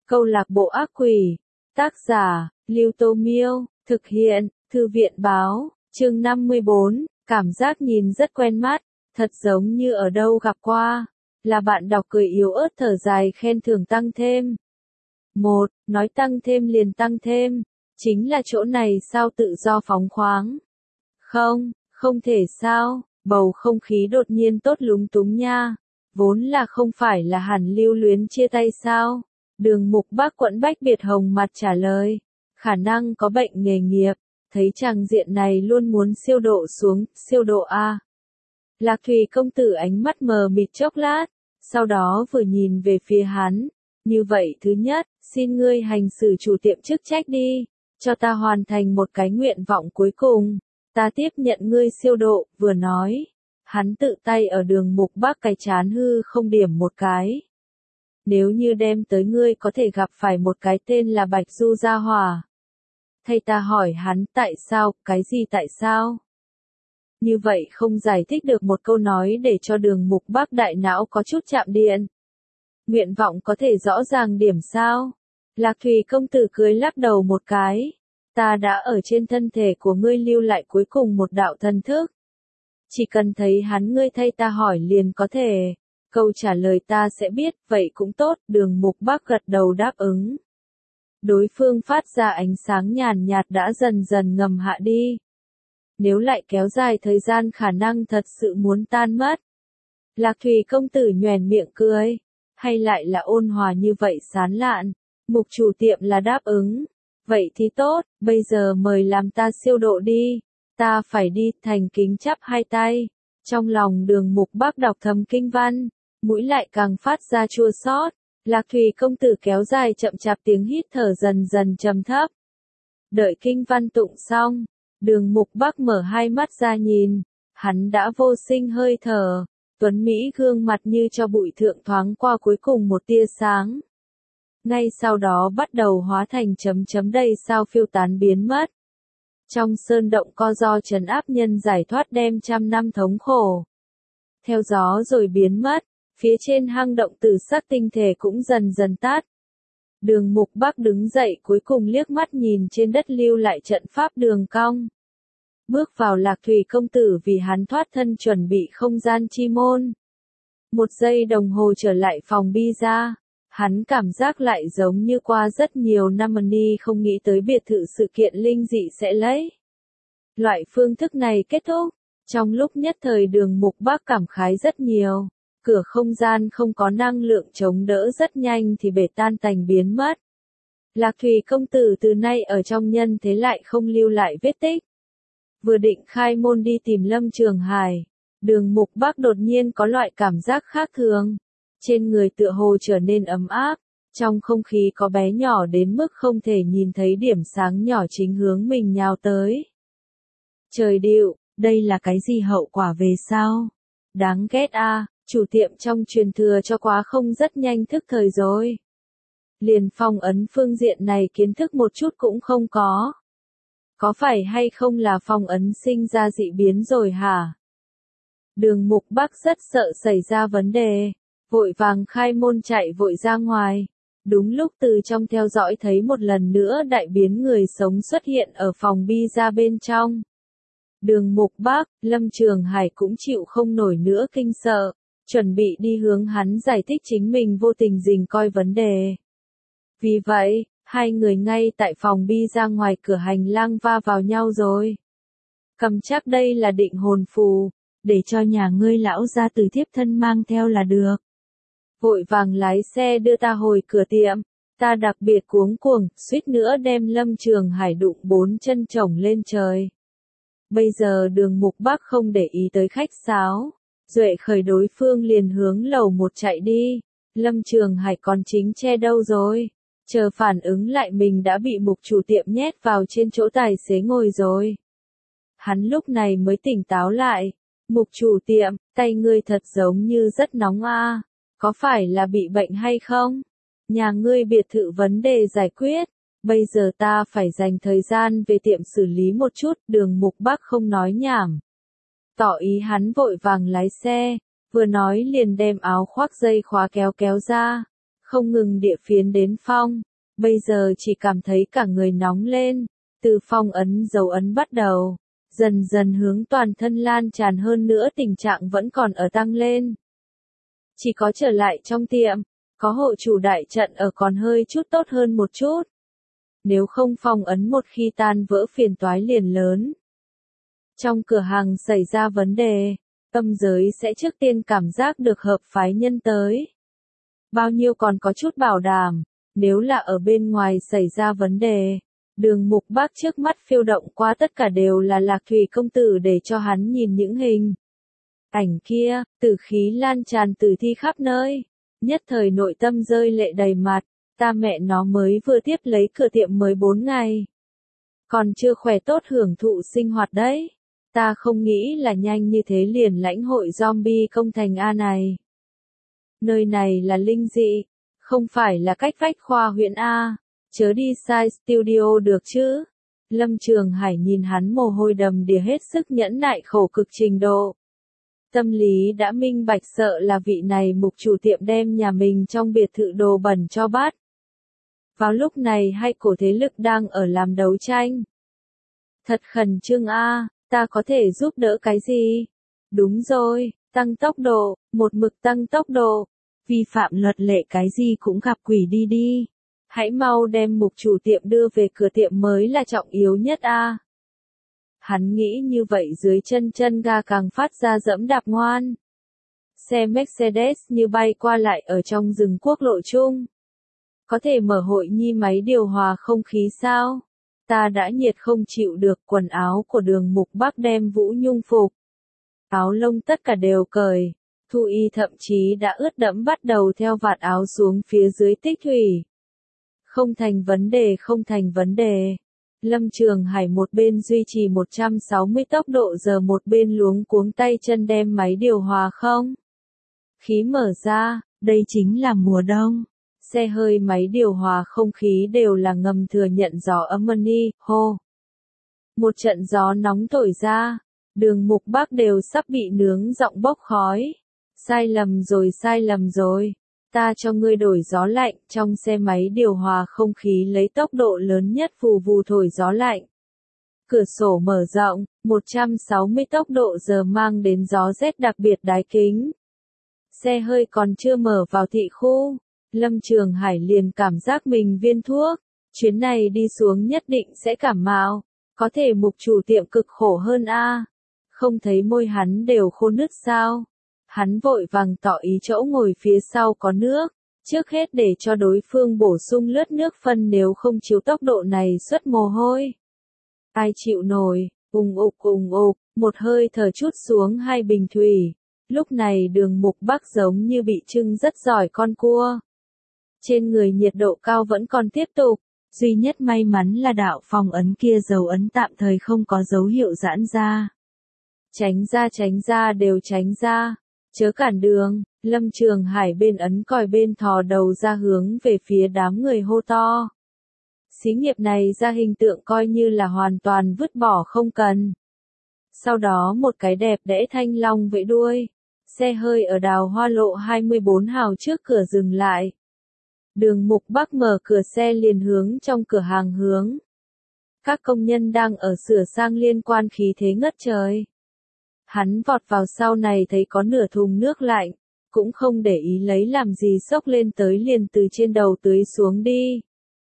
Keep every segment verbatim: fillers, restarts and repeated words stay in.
Câu lạc bộ ác quỷ. Tác giả, Lưu Tô Miêu. Thực hiện, Thư viện Báo. Chương năm mươi bốn. Cảm giác nhìn rất quen mắt. Thật giống như ở đâu gặp qua. Là bạn đọc cười yếu ớt thở dài khen thưởng tăng thêm. Một, nói tăng thêm liền tăng thêm. Chính là chỗ này sao tự do phóng khoáng. Không, không thể sao, bầu không khí đột nhiên tốt lúng túng nha. Vốn là không phải là Hàn Lưu Luyến chia tay sao? Đường Mục Bác quẫn bách biệt hồng mặt trả lời. Khả năng có bệnh nghề nghiệp, thấy chàng diện này luôn muốn siêu độ xuống, siêu độ A. Lạc Thùy công tử ánh mắt mờ mịt chốc lát, sau đó vừa nhìn về phía hắn. Như vậy thứ nhất, xin ngươi hành xử chủ tiệm chức trách đi, cho ta hoàn thành một cái nguyện vọng cuối cùng. Ta tiếp nhận ngươi siêu độ, vừa nói. Hắn tự tay ở Đường Mục Bác cái chán hư không điểm một cái. Nếu như đem tới ngươi có thể gặp phải một cái tên là Bạch Du gia hỏa. Thay ta hỏi hắn tại sao, cái gì tại sao? Như vậy không giải thích được một câu nói để cho Đường Mục Bác đại não có chút chạm điện. Nguyện vọng có thể rõ ràng điểm sao? Lạc Thùy công tử cười lắc đầu một cái. Ta đã ở trên thân thể của ngươi lưu lại cuối cùng một đạo thần thức. Chỉ cần thấy hắn ngươi thay ta hỏi liền có thể. Câu trả lời ta sẽ biết, vậy cũng tốt, Đường Mục Bác gật đầu đáp ứng. Đối phương phát ra ánh sáng nhàn nhạt đã dần dần ngầm hạ đi. Nếu lại kéo dài thời gian khả năng thật sự muốn tan mất. Lạc Thùy công tử nhoẻn miệng cười. Hay lại là ôn hòa như vậy sán lạn. Mục chủ tiệm là đáp ứng. Vậy thì tốt, bây giờ mời làm ta siêu độ đi. Ta phải đi, thành kính chắp hai tay. Trong lòng Đường Mục Bác đọc thầm kinh văn, mũi lại càng phát ra chua xót. Lạc Thùy công tử kéo dài chậm chạp tiếng hít thở dần dần trầm thấp. Đợi kinh văn tụng xong, Đường Mục Bác mở hai mắt ra nhìn, hắn đã vô sinh hơi thở, tuấn mỹ gương mặt như cho bụi thượng thoáng qua cuối cùng một tia sáng. Ngay sau đó bắt đầu hóa thành chấm chấm đầy sao phiêu tán biến mất. Trong sơn động co do trấn áp nhân giải thoát đem trăm năm thống khổ. Theo gió rồi biến mất, phía trên hang động tử sắc tinh thể cũng dần dần tắt. Đường Mục Bác đứng dậy cuối cùng liếc mắt nhìn trên đất lưu lại trận pháp đường cong. Bước vào Lạc Thùy công tử vì hắn thoát thân chuẩn bị không gian chi môn. Một giây đồng hồ trở lại phòng bi ra. Hắn cảm giác lại giống như qua rất nhiều năm ni không nghĩ tới biệt thự sự kiện linh dị sẽ lấy. Loại phương thức này kết thúc. Trong lúc nhất thời Đường Mục Bác cảm khái rất nhiều. Cửa không gian không có năng lượng chống đỡ rất nhanh thì bể tan tành biến mất. Lạc Thùy công tử từ nay ở trong nhân thế lại không lưu lại vết tích. Vừa định khai môn đi tìm Lâm Trường Hải. Đường Mục Bác đột nhiên có loại cảm giác khác thường. Trên người tựa hồ trở nên ấm áp, trong không khí có bé nhỏ đến mức không thể nhìn thấy điểm sáng nhỏ chính hướng mình nhào tới. Trời điệu, đây là cái gì hậu quả về sao? Đáng ghét a, à, chủ tiệm trong truyền thừa cho quá không rất nhanh thức thời rồi. Liền phong ấn phương diện này kiến thức một chút cũng không có. Có phải hay không là phong ấn sinh ra dị biến rồi hả? Đường Mục Bác rất sợ xảy ra vấn đề. Vội vàng khai môn chạy vội ra ngoài. Đúng lúc từ trong theo dõi thấy một lần nữa đại biến người sống xuất hiện ở phòng bi ra bên trong. Đường Mục Bác, Lâm Trường Hải cũng chịu không nổi nữa kinh sợ, chuẩn bị đi hướng hắn giải thích chính mình vô tình dình coi vấn đề. Vì vậy, hai người ngay tại phòng bi ra ngoài cửa hành lang va vào nhau rồi. Cầm chắc đây là định hồn phù, để cho nhà ngươi lão gia tử thiếp thân mang theo là được. Vội vàng lái xe đưa ta hồi cửa tiệm, ta đặc biệt cuống cuồng, suýt nữa đem Lâm Trường Hải đụng bốn chân chồng lên trời. Bây giờ Đường Mục Bác không để ý tới khách sáo, duệ khởi đối phương liền hướng lầu một chạy đi, Lâm Trường Hải còn chính che đâu rồi, chờ phản ứng lại mình đã bị mục chủ tiệm nhét vào trên chỗ tài xế ngồi rồi. Hắn lúc này mới tỉnh táo lại, mục chủ tiệm, tay ngươi thật giống như rất nóng a. À. Có phải là bị bệnh hay không? Nhà ngươi biệt thự vấn đề giải quyết. Bây giờ ta phải dành thời gian về tiệm xử lý một chút. Đường Mục Bác không nói nhảm. Tỏ ý hắn vội vàng lái xe. Vừa nói liền đem áo khoác dây khóa kéo kéo ra. không ngừng địa phiến đến phong, bây giờ chỉ cảm thấy cả người nóng lên, từ phong ấn dấu ấn bắt đầu, dần dần hướng toàn thân lan tràn hơn nữa tình trạng vẫn còn ở tăng lên. Chỉ có trở lại trong tiệm, có hộ chủ đại trận ở còn hơi chút tốt hơn một chút. Nếu không phong ấn một khi tan vỡ phiền toái liền lớn. Trong cửa hàng xảy ra vấn đề, âm giới sẽ trước tiên cảm giác được hợp phái nhân tới. Bao nhiêu còn có chút bảo đảm, nếu là ở bên ngoài xảy ra vấn đề. Đường Mục Bác trước mắt phiêu động qua tất cả đều là Lạc Thủy công tử để cho hắn nhìn những hình. Ảnh kia, tử khí lan tràn tử thi khắp nơi. Nhất thời nội tâm rơi lệ đầy mặt, ta mẹ nó mới vừa tiếp lấy cửa tiệm mới bốn ngày. Còn chưa khỏe tốt hưởng thụ sinh hoạt đấy. Ta không nghĩ là nhanh như thế liền lãnh hội zombie công thành A này. Nơi này là linh dị, không phải là cách vách khoa huyện A. Chớ đi sai studio được chứ. Lâm Trường Hải nhìn hắn mồ hôi đầm đìa hết sức nhẫn nại khổ cực trình độ. Tâm lý đã minh bạch sợ là vị này mục chủ tiệm đem nhà mình trong biệt thự đồ bẩn cho bắt. Vào lúc này hai cổ thế lực đang ở làm đấu tranh. Thật khẩn trương a, ta có thể giúp đỡ cái gì? Đúng rồi, tăng tốc độ, một mực tăng tốc độ. Vi phạm luật lệ cái gì cũng gặp quỷ đi đi. Hãy mau đem mục chủ tiệm đưa về cửa tiệm mới là trọng yếu nhất a. Hắn nghĩ như vậy dưới chân chân ga càng phát ra dẫm đạp ngoan. Xe Mercedes như bay qua lại ở trong rừng quốc lộ chung. Có thể mở hội nhi máy điều hòa không khí sao? Ta đã nhiệt không chịu được, quần áo của Đường Mục Bác đem Vũ Nhung phục. Áo lông tất cả đều cởi. Thu Y thậm chí đã ướt đẫm bắt đầu theo vạt áo xuống phía dưới tích thủy. Không thành vấn đề, không thành vấn đề. Lâm Trường Hải một bên duy trì một trăm sáu mươi tốc độ giờ một bên luống cuống tay chân đem máy điều hòa không. Khí mở ra, đây chính là mùa đông. Xe hơi máy điều hòa không khí đều là ngầm thừa nhận gió ammonia, hô. Một trận gió nóng thổi ra, Đường Mục Bác đều sắp bị nướng giọng bốc khói. Sai lầm rồi, sai lầm rồi. Ta cho ngươi đổi gió lạnh, trong xe máy điều hòa không khí lấy tốc độ lớn nhất vù vù thổi gió lạnh. Cửa sổ mở rộng, một trăm sáu mươi tốc độ giờ mang đến gió rét đặc biệt đái kính. Xe hơi còn chưa mở vào thị khu, Lâm Trường Hải liền cảm giác mình viên thuốc, chuyến này đi xuống nhất định sẽ cảm mạo, có thể mục chủ tiệm cực khổ hơn a. Không thấy môi hắn đều khô nứt sao? Hắn vội vàng tỏ ý chỗ ngồi phía sau có nước, trước hết để cho đối phương bổ sung lướt nước phân nếu không chiếu tốc độ này xuất mồ hôi. Ai chịu nổi, ùng ục ùng ục, một hơi thở chút xuống hai bình thủy. Lúc này Đường Mục Bác giống như bị trưng rất giỏi con cua. Trên người nhiệt độ cao vẫn còn tiếp tục, duy nhất may mắn là đạo phong ấn kia dấu ấn tạm thời không có dấu hiệu giãn ra. Tránh ra tránh ra đều tránh ra. Chớ cản đường, Lâm Trường Hải bên ấn còi bên thò đầu ra hướng về phía đám người hô to. Xí nghiệp này ra hình tượng coi như là hoàn toàn vứt bỏ không cần. Sau đó một cái đẹp đẽ thanh long vẫy đuôi, xe hơi ở Đào Hoa lộ hai mươi bốn hào trước cửa dừng lại. Đường Mục Bác mở cửa xe liền hướng trong cửa hàng hướng. Các công nhân đang ở sửa sang liên quan khí thế ngất trời. Hắn vọt vào sau này thấy có nửa thùng nước lạnh, cũng không để ý lấy làm gì xốc lên tới liền từ trên đầu tưới xuống đi.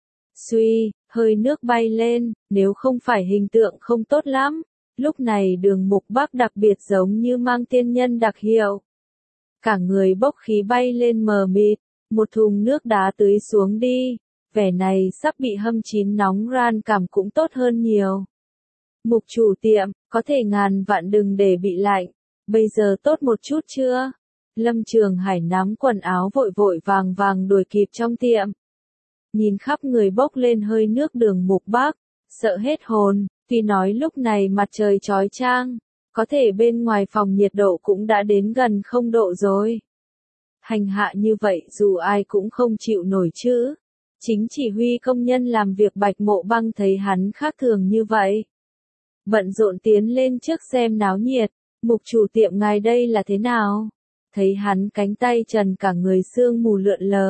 Suy, hơi nước bay lên, nếu không phải hình tượng không tốt lắm. Lúc này Đường Mục Bác đặc biệt giống như mang tiên nhân đặc hiệu. Cả người bốc khí bay lên mờ mịt, một thùng nước đá tưới xuống đi, vẻ này sắp bị hâm chín nóng ran cảm cũng tốt hơn nhiều. Mục chủ tiệm, có thể ngàn vạn đừng để bị lạnh, bây giờ tốt một chút chưa? Lâm Trường Hải nắm quần áo vội vội vàng vàng đuổi kịp trong tiệm. Nhìn khắp người bốc lên hơi nước Đường Mục Bác, sợ hết hồn, tuy nói lúc này mặt trời chói chang, có thể bên ngoài phòng nhiệt độ cũng đã đến gần không độ rồi. Hành hạ như vậy dù ai cũng không chịu nổi chứ. Chính chỉ huy công nhân làm việc Bạch Mộ Băng thấy hắn khác thường như vậy. Bận rộn tiến lên trước xem náo nhiệt, mục chủ tiệm ngài đây là thế nào? Thấy hắn cánh tay trần cả người sương mù lượn lờ,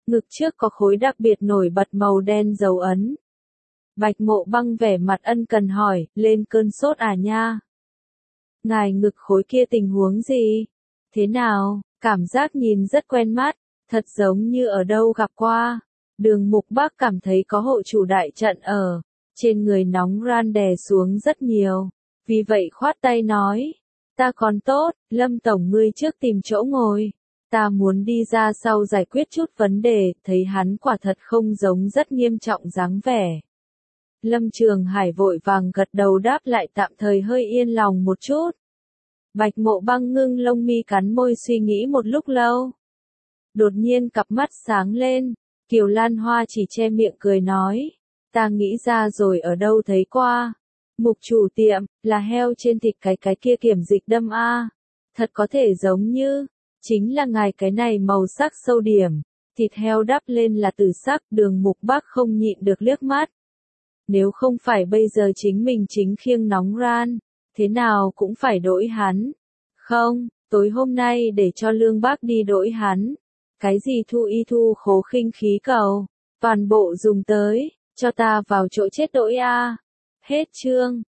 ngực trước có khối đặc biệt nổi bật màu đen dấu ấn. Bạch Mộ Băng vẻ mặt ân cần hỏi, lên cơn sốt à nha? Ngài ngực khối kia tình huống gì? Thế nào, cảm giác nhìn rất quen mắt, thật giống như ở đâu gặp qua. Đường Mục Bác cảm thấy có hộ chủ đại trận ở, trên người nóng ran đè xuống rất nhiều, vì vậy khoát tay nói, ta còn tốt, Lâm Tổng ngươi trước tìm chỗ ngồi, ta muốn đi ra sau giải quyết chút vấn đề, thấy hắn quả thật không giống rất nghiêm trọng dáng vẻ. Lâm Trường Hải vội vàng gật đầu đáp lại tạm thời hơi yên lòng một chút. Bạch Mộ Băng ngưng lông mi cắn môi suy nghĩ một lúc lâu. Đột nhiên cặp mắt sáng lên, Kiều Lan Hoa chỉ che miệng cười nói, ta nghĩ ra rồi ở đâu thấy qua. Mục chủ tiệm, là heo trên thịt cái cái kia kiểm dịch đâm a. Thật có thể giống như, chính là ngài cái này màu sắc sâu điểm, thịt heo đắp lên là tử sắc, Đường Mục Bác không nhịn được liếc mắt. Nếu không phải bây giờ chính mình chính khiêng nóng ran, thế nào cũng phải đổi hắn. Không, tối hôm nay để cho Lương Bác đi đổi hắn. Cái gì thu y thu khố khinh khí cầu, toàn bộ dùng tới, cho ta vào chỗ chết đổi a. Hết chương.